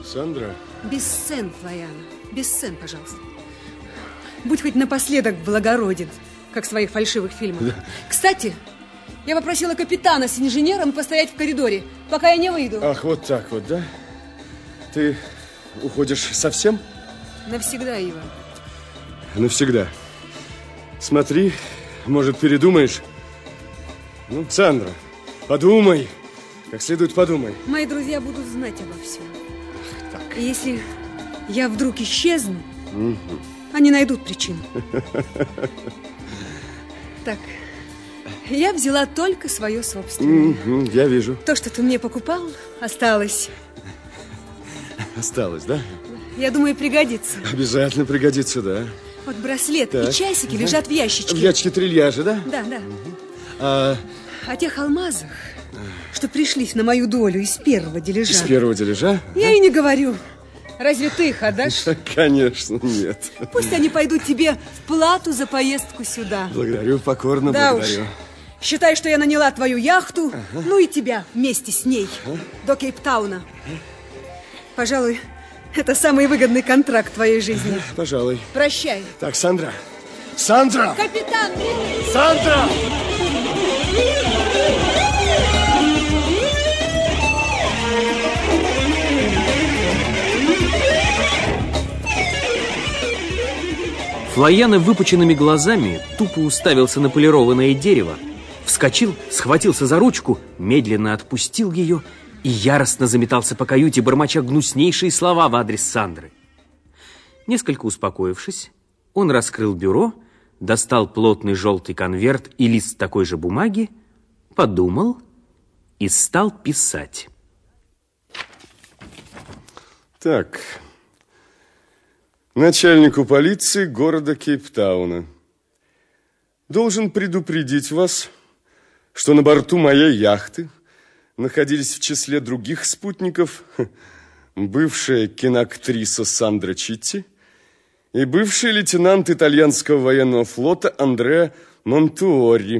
Сандра? Без сцен, Флояна. Без сцен, пожалуйста. Будь хоть напоследок благороден, как в своих фальшивых фильмах. Да. Кстати, я попросила капитана с инженером постоять в коридоре, пока я не выйду. Ах, вот так вот, да? Ты уходишь совсем? Навсегда, Ива. Навсегда. Смотри, может, передумаешь? Ну, Сандра, подумай. Как следует подумай. Мои друзья будут знать обо всем. Ах, так. И если я вдруг исчезну, они найдут причину. Так, я взяла только свое собственное. Я вижу. То, что ты мне покупал, осталось. Осталось, да? Я думаю, пригодится. Обязательно пригодится, да. Вот браслет и часики лежат в ящичке. В ящике трильяжа, да? Да, да. О тех алмазах, что пришлись на мою долю из первого дележа. Из первого дележа? Я и не говорю. Разве ты их отдашь? Конечно, нет. Пусть они пойдут тебе в плату за поездку сюда. Благодарю, покорно да благодарю. Уж. Считай, что я наняла твою яхту, ну и тебя вместе с ней до Кейптауна. Пожалуй, это самый выгодный контракт в твоей жизни. Пожалуй. Прощай. Так, Сандра. Сандра! Капитан! Сандра! Флояна выпученными глазами тупо уставился на полированное дерево, вскочил, схватился за ручку, медленно отпустил ее и яростно заметался по каюте, бормоча гнуснейшие слова в адрес Сандры. Несколько успокоившись, он раскрыл бюро, достал плотный желтый конверт и лист такой же бумаги, подумал и стал писать. Так, начальнику полиции города Кейптауна. Должен предупредить вас, что на борту моей яхты находились в числе других спутников бывшая киноактриса Сандра Читти и бывший лейтенант итальянского военного флота Андреа Монтуори.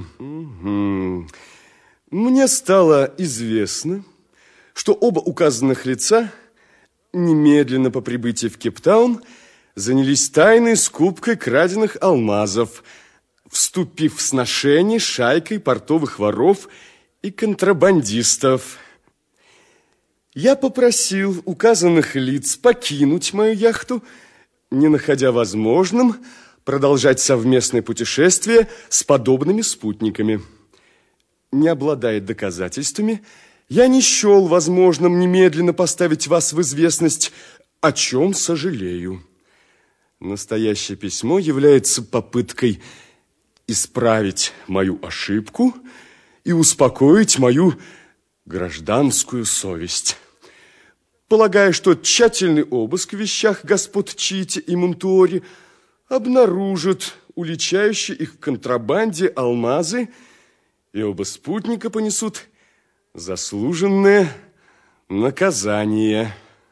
Мне стало известно, что оба указанных лица немедленно по прибытии в Кейптаун занялись тайной скупкой краденных алмазов, вступив в сношение с шайкой портовых воров и контрабандистов. Я попросил указанных лиц покинуть мою яхту, не находя возможным продолжать совместное путешествие с подобными спутниками. Не обладая доказательствами, я не счел возможным немедленно поставить вас в известность, о чем сожалею. Настоящее письмо является попыткой исправить мою ошибку и успокоить мою гражданскую совесть. Полагаю, что тщательный обыск в вещах господ Читти и Монтуори обнаружит уличающие их в контрабанде алмазы, и оба спутника понесут заслуженное наказание.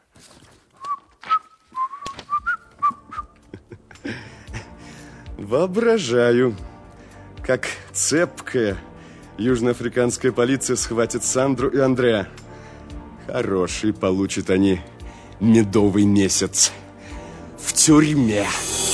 Воображаю, как цепкая южноафриканская полиция схватит Сандру и Андреа. Хороший получат они медовый месяц в тюрьме.